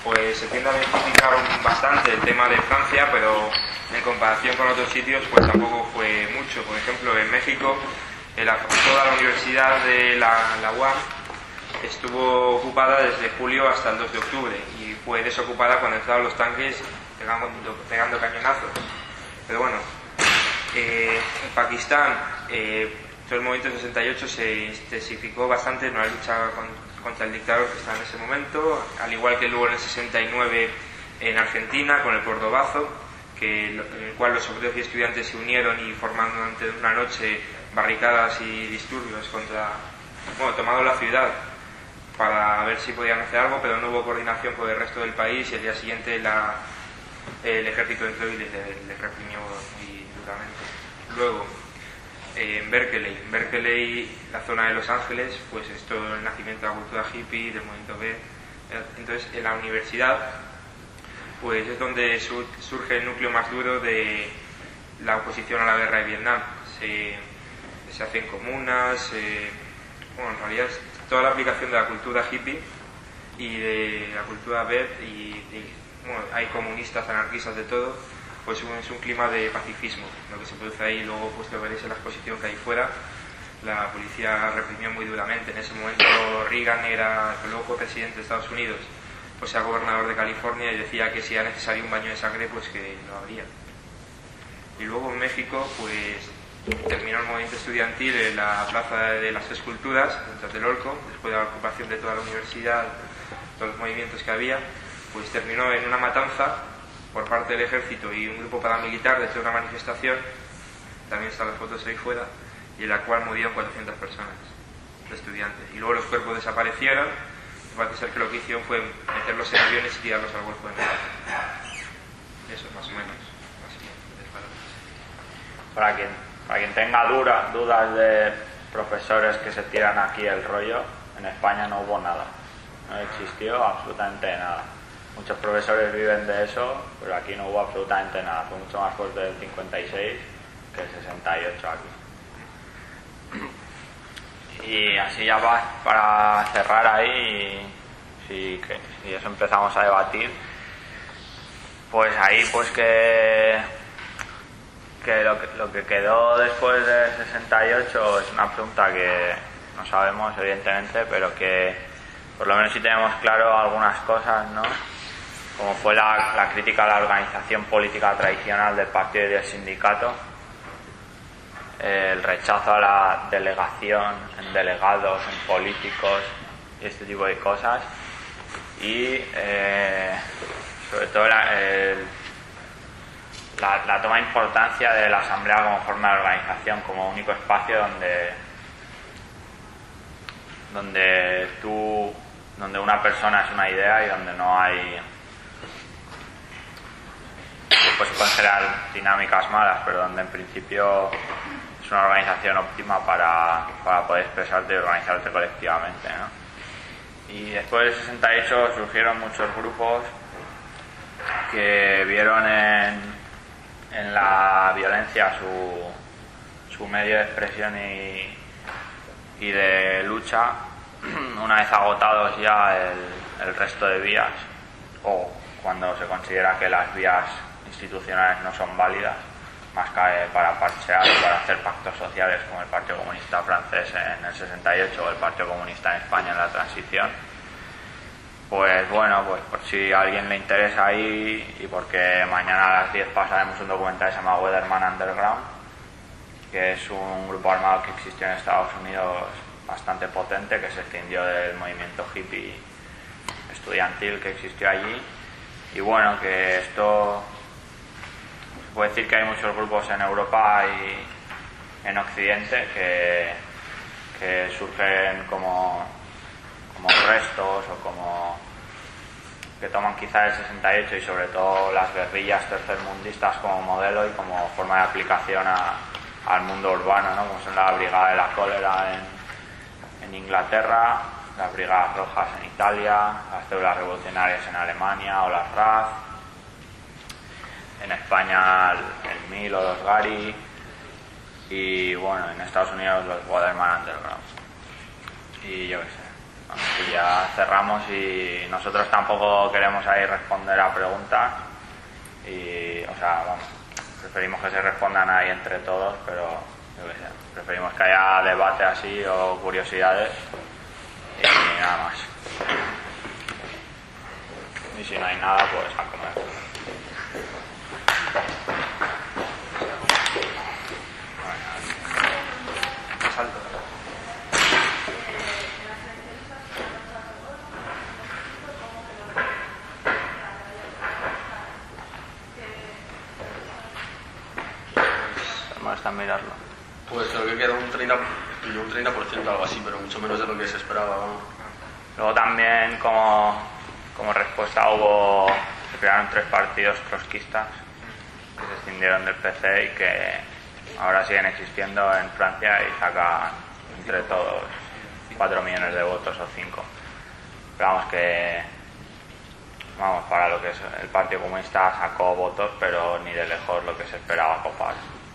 pues se tiende a identificar bastante el tema de Francia, pero en comparación con otros sitios pues tampoco fue mucho. Por ejemplo, en México toda la universidad de la UAM estuvo ocupada desde julio hasta el 2 de octubre y fue desocupada cuando entraron los tanques pegando cañonazos. Pero bueno, en Pakistán todo el movimiento 68 se intensificó bastante en una lucha contra el dictador que estaba en ese momento, al igual que luego en el 69 en Argentina con el Cordobazo, en el cual los obreros y estudiantes se unieron y formaron durante una noche barricadas y disturbios tomando la ciudad para ver si podían hacer algo, pero no hubo coordinación con el resto del país y al día siguiente el ejército entró y les reprimió muy duramente. Luego, en Berkeley, la zona de Los Ángeles, pues es todo el nacimiento de la cultura hippie, del movimiento B. Entonces, en la universidad, pues es donde surge el núcleo más duro de la oposición a la guerra de Vietnam. Se hacen comunas, en realidad toda la aplicación de la cultura hippie y de la cultura B, hay comunistas, anarquistas, de todo, pues es un clima de pacifismo lo que se produce ahí. Luego pues lo veréis en la exposición que hay fuera. La policía reprimió muy duramente. En ese momento Reagan luego fue presidente de Estados Unidos, pues era gobernador de California y decía que si era necesario un baño de sangre pues que lo habría. Y luego en México pues terminó el movimiento estudiantil en la Plaza de las Esculturas en Tlatelolco, después de la ocupación de toda la universidad, todos los movimientos que había, pues terminó en una matanza por parte del ejército y un grupo paramilitar desde una manifestación, también están las fotos ahí fuera, y en la cual murieron 400 personas de estudiantes. Y luego los cuerpos desaparecieron, y parece ser que lo que hicieron fue meterlos en aviones y tirarlos al Golfo de México. Eso más o menos. Para quien tenga dudas de profesores que se tiran aquí el rollo, en España no hubo nada, no existió absolutamente nada. Muchos profesores viven de eso, pero aquí no hubo absolutamente nada. Fue mucho más fuerte el 56 que el 68 aquí. Y así ya va, para cerrar ahí, si eso empezamos a debatir, pues ahí pues que lo que quedó después del 68 es una pregunta que no sabemos evidentemente, pero que por lo menos sí tenemos claro algunas cosas, ¿no? Como fue la crítica a la organización política tradicional del partido y del sindicato, el rechazo a la delegación en delegados, en políticos y este tipo de cosas, y sobre todo la toma de importancia de la asamblea como forma de organización, como único espacio donde una persona es una idea y donde no hay, pues pueden generar dinámicas malas, pero donde en principio es una organización óptima para poder expresarte y organizarte colectivamente, ¿no? Y después del 68 surgieron muchos grupos que vieron en la violencia su medio de expresión y de lucha, una vez agotados ya el resto de vías, o cuando se considera que las vías institucionales no son válidas, más que para parchear y para hacer pactos sociales como el Partido Comunista francés en el 68 o el Partido Comunista en España en la transición. Pues bueno, pues por si a alguien le interesa ahí, y porque mañana a las 10 pasaremos un documental que se llama Weatherman Underground, que es un grupo armado que existió en Estados Unidos bastante potente, que se escindió del movimiento hippie estudiantil que existió allí. Y bueno, que esto se puede decir que hay muchos grupos en Europa y en Occidente que surgen como restos o como que toman quizá el 68 y sobre todo las guerrillas tercermundistas como modelo y como forma de aplicación al mundo urbano, ¿no? Como son la Brigada de la Cólera en Inglaterra, las Brigadas Rojas en Italia, las células revolucionarias en Alemania o las RAF, en España el MIL o los GARI, y bueno, en Estados Unidos los Weatherman Underground. Y yo qué sé, Bueno, pues ya cerramos y nosotros tampoco queremos ahí responder a preguntas y, o sea, vamos, preferimos que se respondan ahí entre todos, pero yo qué sé, preferimos que haya debate así o curiosidades y nada más. Y si no hay nada, pues a comer. Hasta mirarlo. Pues creo que queda un 30%, algo así, pero mucho menos de lo que se esperaba, ¿no? Luego también como respuesta se crearon 3 partidos trotskistas que se escindieron del PC y que ahora siguen existiendo en Francia y sacan entre todos 4 millones de votos o 5. Pero vamos, para lo que es el Partido Comunista sacó votos, pero ni de lejos lo que se esperaba copar.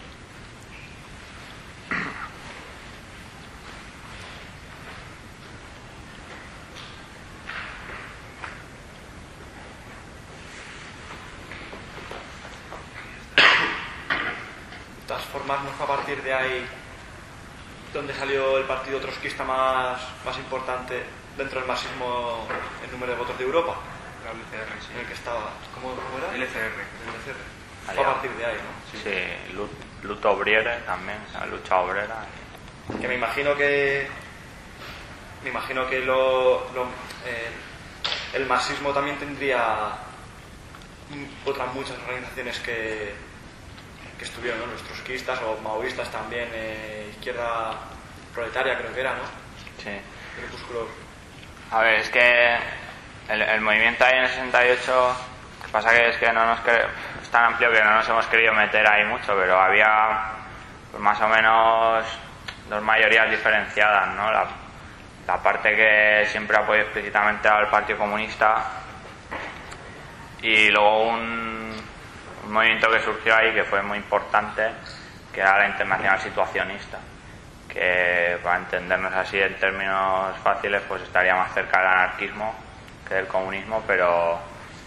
De todas formas, ¿no fue a partir de ahí donde salió el partido trotskista más importante dentro del marxismo en número de votos de Europa? La LCR, sí. En el que estaba. ¿Cómo era? LCR. El LCR. Fue a partir de ahí, ¿no? Sí, lucha obrera también, o sea, lucha obrera. Que me imagino que el marxismo también tendría otras muchas organizaciones que estuvieron, ¿no? Los trotskistas o maoístas también, izquierda proletaria creo que era, ¿no? Sí. Grupúsculos. A ver, es que el movimiento ahí en el 68, lo que pasa que es que es tan amplio que no nos hemos querido meter ahí mucho, pero había pues, más o menos 2 mayorías diferenciadas, ¿no? La parte que siempre apoyó explícitamente al Partido Comunista y luego un movimiento que surgió ahí que fue muy importante, que era la Internacional Situacionista, que para entendernos así en términos fáciles pues estaría más cerca del anarquismo que del comunismo, pero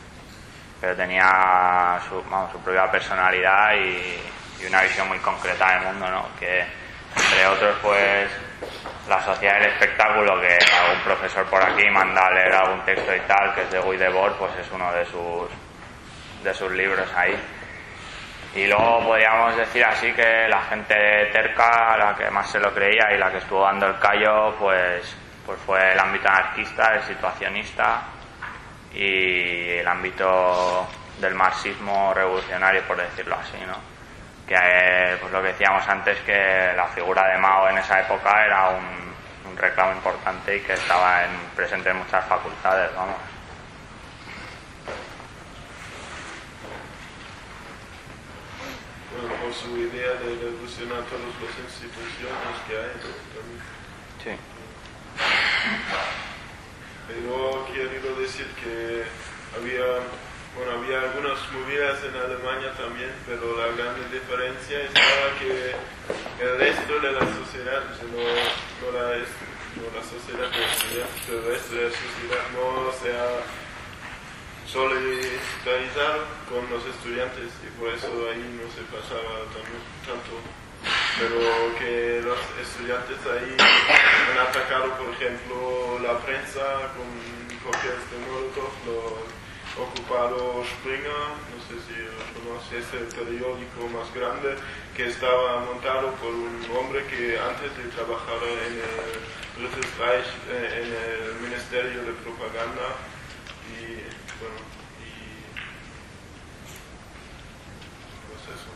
tenía su propia personalidad y una visión muy concreta del mundo, ¿no? Que entre otros pues la sociedad del espectáculo, que algún profesor por aquí manda a leer algún texto y tal, que es de Guy Debord, pues es uno de sus libros ahí. Y luego podríamos decir así que la gente terca, la que más se lo creía y la que estuvo dando el callo, pues fue el ámbito anarquista, el situacionista y el ámbito del marxismo revolucionario, por decirlo así, ¿no? Que pues lo que decíamos antes, que la figura de Mao en esa época era un reclamo importante y que estaba presente en muchas facultades, vamos. Bueno, por su idea de revolucionar todas las instituciones que hay, ¿no? También. Sí. Pero quiero decir que había algunas movidas en Alemania también, pero la gran diferencia estaba que el resto de la sociedad, no la sociedad de estudiantes, pero el resto de la sociedad no se ha solidarizado con los estudiantes y por eso ahí no se pasaba tanto. Pero que los estudiantes ahí han atacado, por ejemplo, la prensa con cócteles de Molotov, ocupado Springer, no sé si lo conoces, es el periódico más grande que estaba montado por un hombre que antes de trabajar en el Drittes Reich, en el Ministerio de Propaganda, y bueno, pues eso.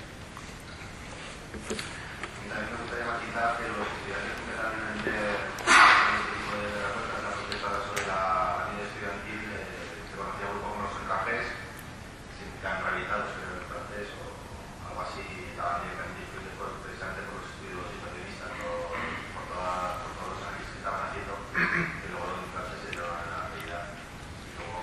También me gustaría matizar que los estudiantes empezaron a entender este tipo de las protestas sobre la vida estudiantil. Se conocía un poco como los encajes, que han realizado sobre el francés o algo así, estaban directamente influidos precisamente por los estudios situacionistas, por todos los análisis que estaban haciendo, que luego los franceses se llevaban a la realidad. Luego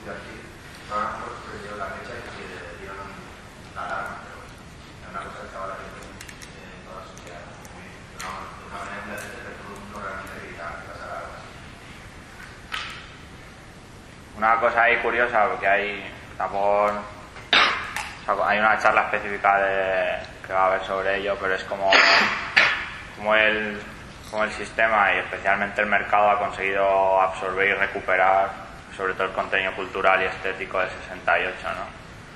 estudiantil, ahora a lo mejor se dio la fecha y se dieron la alarma, pero bueno, es una cosa que estaba haciendo en toda la sociedad, de una manera muy latente, pero todo el mundo realmente gritaba que pasara algo así. Una cosa ahí curiosa, porque hay tampoco, o sea, hay una charla específica que va a haber sobre ello, pero es como el sistema y especialmente el mercado ha conseguido absorber y recuperar sobre todo el contenido cultural y estético del 68, ¿no?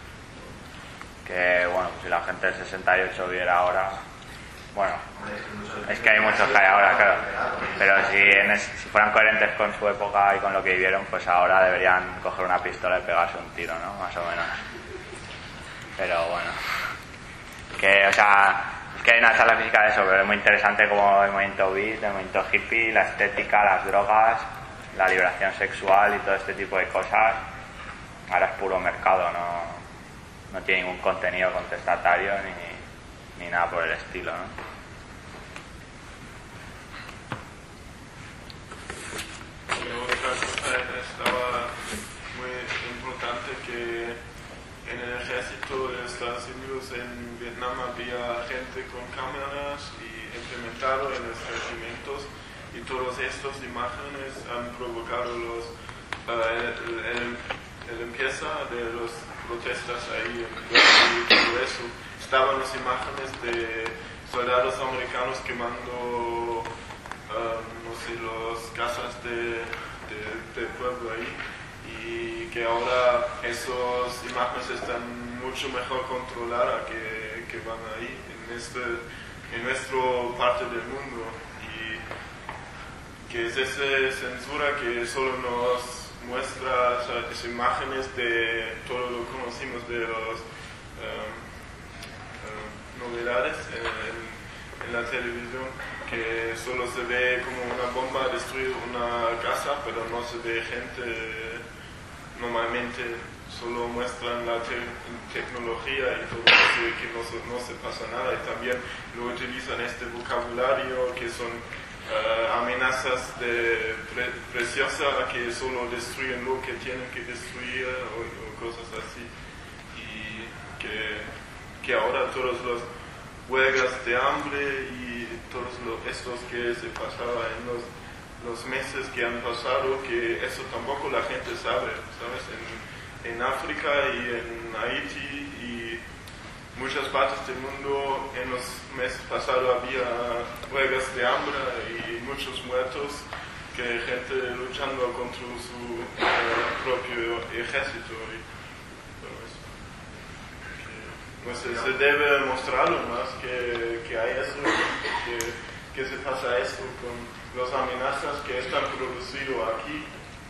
Que bueno, pues si la gente del 68 viera ahora, bueno, es que hay muchos que hay ahora, claro, pero si fueran coherentes con su época y con lo que vivieron, pues ahora deberían coger una pistola y pegarse un tiro, ¿no? Más o menos. Pero bueno, que, o sea, es que hay una charla física de eso, pero es muy interesante como el movimiento beat, el movimiento hippie, la estética, las drogas, la liberación sexual y todo este tipo de cosas, ahora es puro mercado, no tiene ningún contenido contestatario ni nada por el estilo, ¿no? Otra cosa estaba muy importante que en el ejército de Estados Unidos en Vietnam había gente con cámaras y implementado en los regimientos y todas estas imágenes han provocado el empieza de las protestas ahí y todo eso. Estaban las imágenes de soldados americanos quemando no sé, las casas del pueblo ahí, y que ahora esas imágenes están mucho mejor controladas que van ahí en nuestra parte del mundo, y que es esa censura que solo nos muestra esas imágenes de todo lo que conocimos de las novedades en la televisión, que solo se ve como una bomba destruir una casa, pero no se ve gente. Normalmente solo muestran la tecnología y todo eso, y que no se pasa nada, y también lo utilizan este vocabulario que son amenazas preciosas que solo destruyen lo que tienen que destruir o cosas así, y que ahora todas las huelgas de hambre y todos estos que se pasaba en los meses que han pasado, que eso tampoco la gente sabe, ¿sabes? En África y en Haití y muchas partes del mundo en los meses pasados había huelgas de hambre y muchos muertos, que gente luchando contra su propio ejército y todo eso. No sé, se debe mostrarlo más que hay eso, que se pasa esto con las amenazas que están producidas aquí.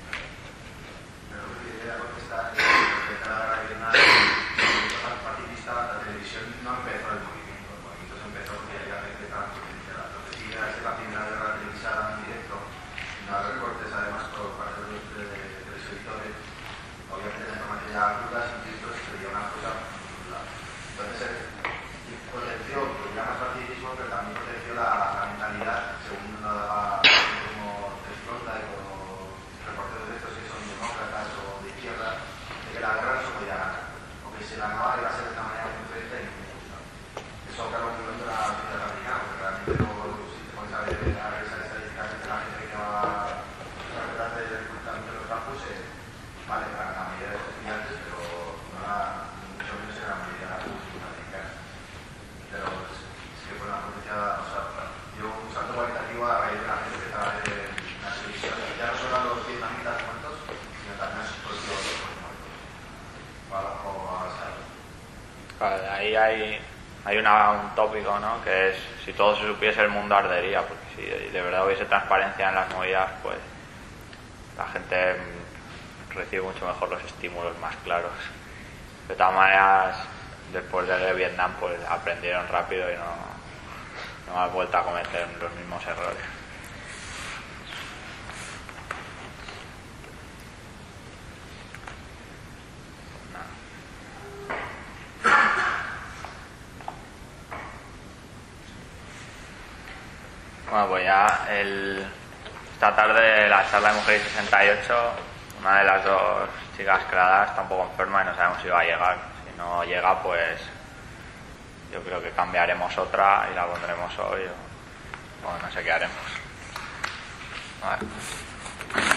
Pero lo que quería contestar es que cada regional partidista, la televisión no empezó el movimiento se empezó porque había gente tan potencial. Lo que sí era la primera guerra televisada en directo, no había recortes además por parte de los televisores, obviamente la información ya cruda, sin filtros, se veía una cosa. Entonces potenció, ya más partidismo, pero también potenció la mentalidad, según uno daba como explota y como reporteros de estos que son demócratas o de izquierda, de que la guerra no se podía ganar, o que se ganaba iba a ser de una manera muy diferente y muy justa. Eso claro que no era la sociedad americana, porque realmente luego si te pones a ver esas estadísticas de la gente que va a tratar de reclutamiento de los campos, vale, para la mayoría de los estudiantes, pero no era mucho menos era la mayoría de la población americana. Pero es que fue una potencia, o sea, dio un salto cualitativo a raíz de la gente que estaba en la televisión, ya no solo a los vietnamitas muertos, sino también a sus propios muertos. O avanzados. Vale, ahí hay un tópico, ¿no? Que es, si todo se supiese el mundo ardería, porque si de verdad hubiese transparencia en las movidas, pues la gente recibe mucho mejor los estímulos más claros. De todas maneras, después de Vietnam, pues aprendieron rápido y no han vuelto a cometer los mismos errores. Bueno, pues ya esta tarde la charla de Mujeres 68, una de las dos chicas que la da está un poco enferma y no sabemos si va a llegar. Si no llega, pues yo creo que cambiaremos otra y la pondremos hoy o no sé qué haremos. Vale.